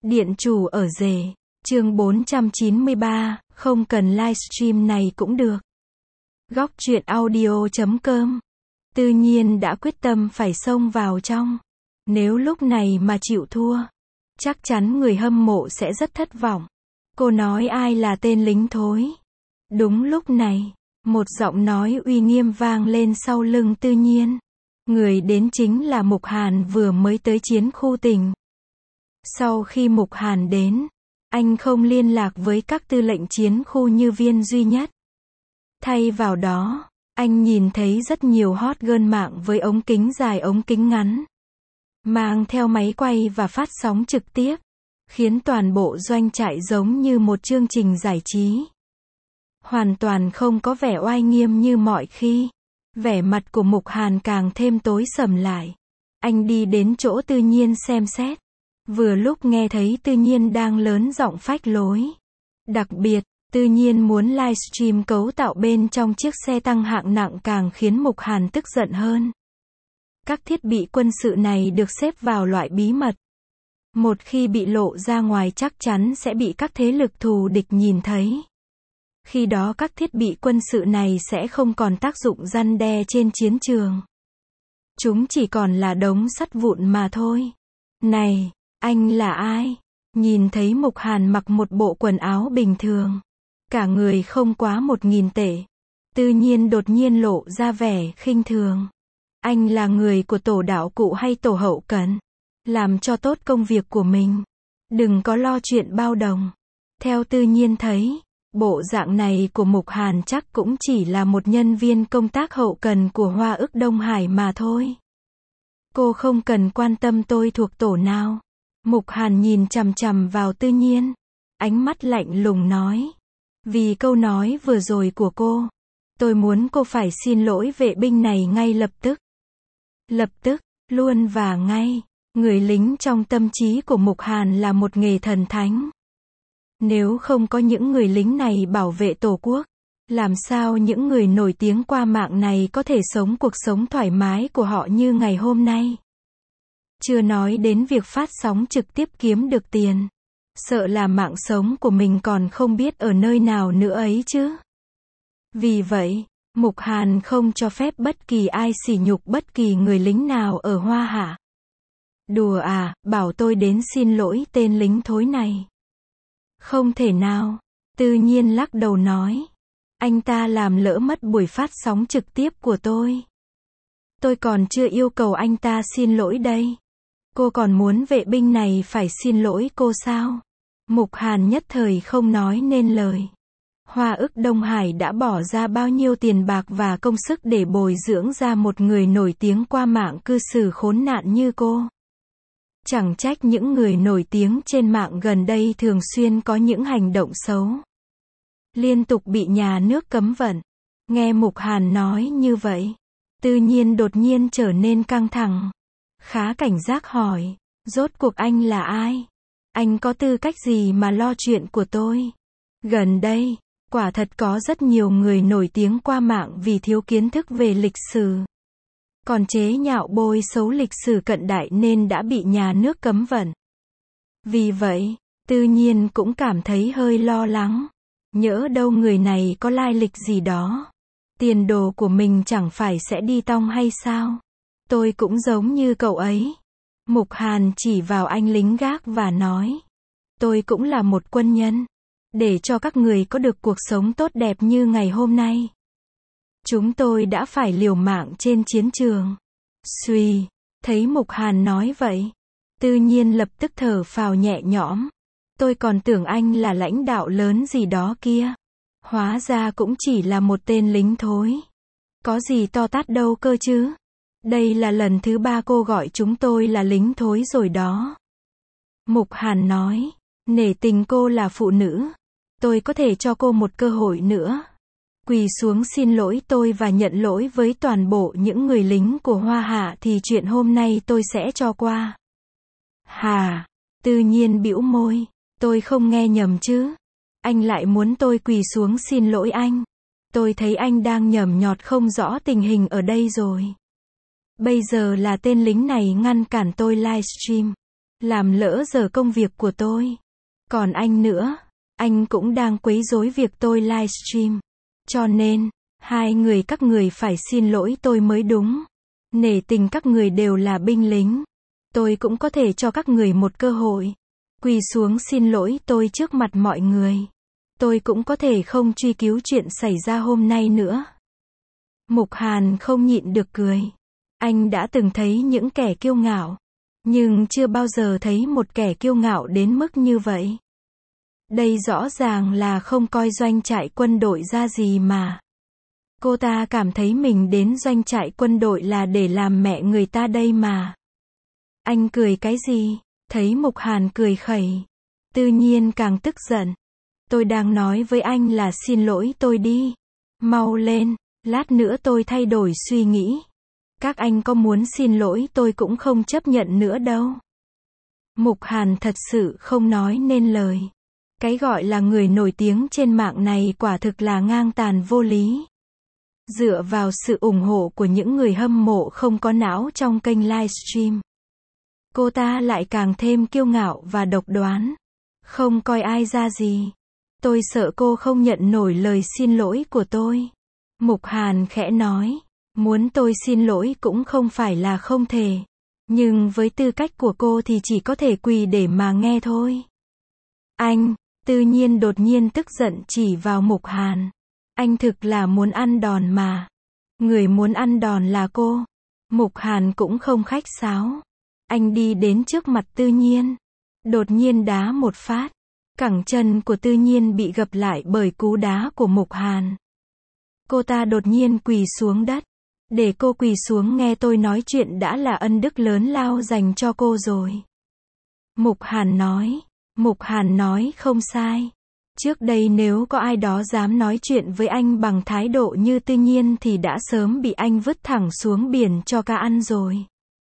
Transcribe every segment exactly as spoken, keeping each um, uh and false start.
Điện chủ ở rể, chương bốn trăm chín mươi ba, không cần livestream này cũng được. Góc truyện audio chấm com. Tư Nhiên đã quyết tâm phải xông vào trong. Nếu lúc này mà chịu thua, chắc chắn người hâm mộ sẽ rất thất vọng. Cô nói ai là tên lính thối. Đúng lúc này, một giọng nói uy nghiêm vang lên sau lưng Tư Nhiên. Người đến chính là Mục Hàn vừa mới tới chiến khu tỉnh. Sau khi Mục Hàn đến, anh không liên lạc với các tư lệnh chiến khu như Viên duy nhất. Thay vào đó, anh nhìn thấy rất nhiều hot girl mạng với ống kính dài ống kính ngắn, mang theo máy quay và phát sóng trực tiếp, khiến toàn bộ doanh trại giống như một chương trình giải trí. Hoàn toàn không có vẻ oai nghiêm như mọi khi. Vẻ mặt của Mục Hàn càng thêm tối sầm lại. Anh đi đến chỗ Tư Nhiên xem xét. Vừa lúc nghe thấy Tư Nhiên đang lớn giọng phách lối. Đặc biệt, Tư Nhiên muốn livestream cấu tạo bên trong chiếc xe tăng hạng nặng càng khiến Mục Hàn tức giận hơn. Các thiết bị quân sự này được xếp vào loại bí mật. Một khi bị lộ ra ngoài chắc chắn sẽ bị các thế lực thù địch nhìn thấy. Khi đó các thiết bị quân sự này sẽ không còn tác dụng răn đe trên chiến trường. Chúng chỉ còn là đống sắt vụn mà thôi. Này, anh là ai? Nhìn thấy Mục Hàn mặc một bộ quần áo bình thường, cả người không quá một nghìn tệ. Tư Nhiên đột nhiên lộ ra vẻ khinh thường. Anh là người của tổ đạo cụ hay tổ hậu cần? Làm cho tốt công việc của mình. Đừng có lo chuyện bao đồng. Theo Tư Nhiên thấy, bộ dạng này của Mục Hàn chắc cũng chỉ là một nhân viên công tác hậu cần của Hoa ức Đông Hải mà thôi. Cô không cần quan tâm tôi thuộc tổ nào. Mục Hàn nhìn chằm chằm vào Tư Nhiên. Ánh mắt lạnh lùng nói. Vì câu nói vừa rồi của cô, tôi muốn cô phải xin lỗi vệ binh này ngay lập tức. Lập tức, luôn và ngay. Người lính trong tâm trí của Mục Hàn là một nghề thần thánh. Nếu không có những người lính này bảo vệ tổ quốc, làm sao những người nổi tiếng qua mạng này có thể sống cuộc sống thoải mái của họ như ngày hôm nay? Chưa nói đến việc phát sóng trực tiếp kiếm được tiền. Sợ là mạng sống của mình còn không biết ở nơi nào nữa ấy chứ. Vì vậy, Mục Hàn không cho phép bất kỳ ai sỉ nhục bất kỳ người lính nào ở Hoa Hạ. Đùa à, bảo tôi đến xin lỗi tên lính thối này. Không thể nào. Tư Nhiên lắc đầu nói. Anh ta làm lỡ mất buổi phát sóng trực tiếp của tôi. Tôi còn chưa yêu cầu anh ta xin lỗi đây. Cô còn muốn vệ binh này phải xin lỗi cô sao? Mục Hàn nhất thời không nói nên lời. Hoa ức Đông Hải đã bỏ ra bao nhiêu tiền bạc và công sức để bồi dưỡng ra một người nổi tiếng qua mạng cư xử khốn nạn như cô. Chẳng trách những người nổi tiếng trên mạng gần đây thường xuyên có những hành động xấu. Liên tục bị nhà nước cấm vận. Nghe Mục Hàn nói như vậy, Tư Nhiên đột nhiên trở nên căng thẳng. Khá cảnh giác hỏi, rốt cuộc anh là ai? Anh có tư cách gì mà lo chuyện của tôi? Gần đây, quả thật có rất nhiều người nổi tiếng qua mạng vì thiếu kiến thức về lịch sử. Còn chế nhạo bôi xấu lịch sử cận đại nên đã bị nhà nước cấm vận. Vì vậy, Tư Nhiên cũng cảm thấy hơi lo lắng. Nhỡ đâu người này có lai lịch gì đó. Tiền đồ của mình chẳng phải sẽ đi tong hay sao? Tôi cũng giống như cậu ấy. Mục Hàn chỉ vào anh lính gác và nói. Tôi cũng là một quân nhân. Để cho các người có được cuộc sống tốt đẹp như ngày hôm nay, chúng tôi đã phải liều mạng trên chiến trường. Xuy, thấy Mục Hàn nói vậy, Tư Nhiên lập tức thở phào nhẹ nhõm. Tôi còn tưởng anh là lãnh đạo lớn gì đó kia. Hóa ra cũng chỉ là một tên lính thối. Có gì to tát đâu cơ chứ. Đây là lần thứ ba cô gọi chúng tôi là lính thối rồi đó. Mục Hàn nói, nể tình cô là phụ nữ, tôi có thể cho cô một cơ hội nữa. Quỳ xuống xin lỗi tôi và nhận lỗi với toàn bộ những người lính của Hoa Hạ thì chuyện hôm nay tôi sẽ cho qua. Hà, Tư Nhiên bĩu môi, tôi không nghe nhầm chứ. Anh lại muốn tôi quỳ xuống xin lỗi anh. Tôi thấy anh đang nhầm nhọt không rõ tình hình ở đây rồi. Bây giờ là tên lính này ngăn cản tôi livestream. làm lỡ giờ công việc của tôi. Còn anh nữa, anh cũng đang quấy rối việc tôi livestream. Cho nên, hai người các người phải xin lỗi tôi mới đúng. Nể tình các người đều là binh lính. Tôi cũng có thể cho các người một cơ hội. Quỳ xuống xin lỗi tôi trước mặt mọi người. Tôi cũng có thể không truy cứu chuyện xảy ra hôm nay nữa. Mục Hàn không nhịn được cười. Anh đã từng thấy những kẻ kiêu ngạo. Nhưng chưa bao giờ thấy một kẻ kiêu ngạo đến mức như vậy. Đây rõ ràng là không coi doanh trại quân đội ra gì mà. Cô ta cảm thấy mình đến doanh trại quân đội là để làm mẹ người ta đây mà. Anh cười cái gì? Thấy Mục Hàn cười khẩy. Tự nhiên càng tức giận. Tôi đang nói với anh là xin lỗi tôi đi. Mau lên, lát nữa tôi thay đổi suy nghĩ. Các anh có muốn xin lỗi tôi cũng không chấp nhận nữa đâu. Mục Hàn thật sự không nói nên lời. Cái gọi là người nổi tiếng trên mạng này quả thực là ngang tàn vô lý. Dựa vào sự ủng hộ của những người hâm mộ không có não trong kênh livestream. Cô ta lại càng thêm kiêu ngạo và độc đoán. Không coi ai ra gì. Tôi sợ cô không nhận nổi lời xin lỗi của tôi. Mục Hàn khẽ nói. Muốn tôi xin lỗi cũng không phải là không thể. Nhưng với tư cách của cô thì chỉ có thể quỳ để mà nghe thôi. Anh, tự nhiên đột nhiên tức giận chỉ vào Mục Hàn. Anh thực là muốn ăn đòn mà. Người muốn ăn đòn là cô. Mục Hàn cũng không khách sáo. Anh đi đến trước mặt Tư Nhiên. Đột nhiên đá một phát. Cẳng chân của Tư Nhiên bị gập lại bởi cú đá của Mục Hàn. Cô ta đột nhiên quỳ xuống đất. Để cô quỳ xuống nghe tôi nói chuyện đã là ân đức lớn lao dành cho cô rồi. Mục Hàn nói. Mục Hàn nói không sai. Trước đây nếu có ai đó dám nói chuyện với anh bằng thái độ như Tư Nhiên thì đã sớm bị anh vứt thẳng xuống biển cho cá ăn rồi.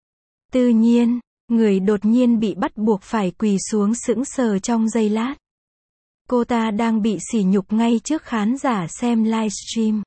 Tư Nhiên, người đột nhiên bị bắt buộc phải quỳ xuống sững sờ trong giây lát. Cô ta đang bị sỉ nhục ngay trước khán giả xem livestream.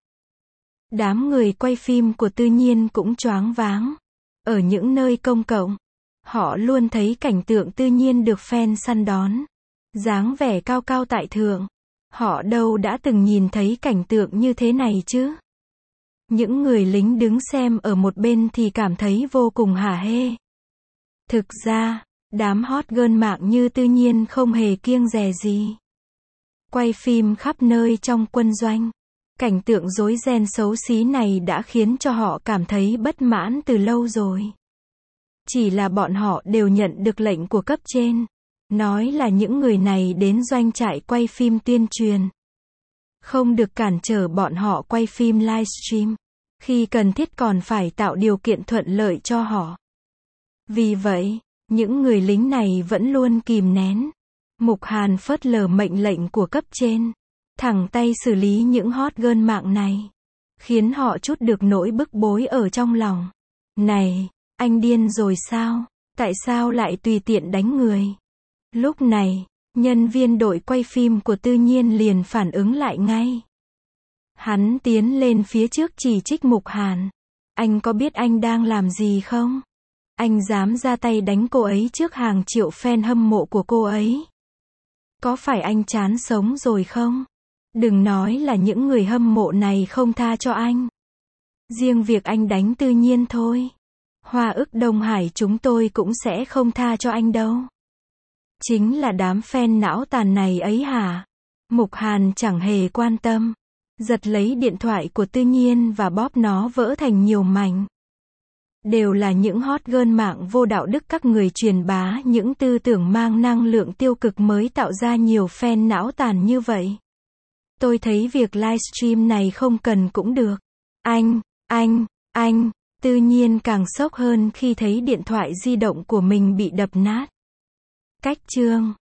Đám người quay phim của Tư Nhiên cũng choáng váng. Ở những nơi công cộng, họ luôn thấy cảnh tượng Tư Nhiên được fan săn đón. Dáng vẻ cao cao tại thượng. Họ đâu đã từng nhìn thấy cảnh tượng như thế này chứ. Những người lính đứng xem ở một bên thì cảm thấy vô cùng hả hê. Thực ra, đám hot girl mạng như Tư Nhiên không hề kiêng dè gì. Quay phim khắp nơi trong quân doanh. Cảnh tượng rối ren xấu xí này đã khiến cho họ cảm thấy bất mãn từ lâu rồi. Chỉ là bọn họ đều nhận được lệnh của cấp trên. Nói là những người này đến doanh trại quay phim tuyên truyền. Không được cản trở bọn họ quay phim livestream. Khi cần thiết còn phải tạo điều kiện thuận lợi cho họ. Vì vậy, những người lính này vẫn luôn kìm nén. Mục Hàn phớt lờ mệnh lệnh của cấp trên. Thẳng tay xử lý những hot girl mạng này. Khiến họ trút được nỗi bức bối ở trong lòng. Này, anh điên rồi sao? Tại sao lại tùy tiện đánh người? Lúc này, nhân viên đội quay phim của Tư Nhiên liền phản ứng lại ngay. Hắn tiến lên phía trước chỉ trích Mục Hàn. Anh có biết anh đang làm gì không? Anh dám ra tay đánh cô ấy trước hàng triệu fan hâm mộ của cô ấy. Có phải anh chán sống rồi không? Đừng nói là những người hâm mộ này không tha cho anh. Riêng việc anh đánh Tư Nhiên thôi. Hoa ức Đông Hải chúng tôi cũng sẽ không tha cho anh đâu. Chính là đám fan não tàn này ấy hả? Mục Hàn chẳng hề quan tâm. Giật lấy điện thoại của Tư Nhiên và bóp nó vỡ thành nhiều mảnh. Đều là những hot girl mạng vô đạo đức các người truyền bá những tư tưởng mang năng lượng tiêu cực mới tạo ra nhiều fan não tàn như vậy. Tôi thấy việc livestream này không cần cũng được. Anh, anh, anh, Tư Nhiên càng sốc hơn khi thấy điện thoại di động của mình bị đập nát. Cách chương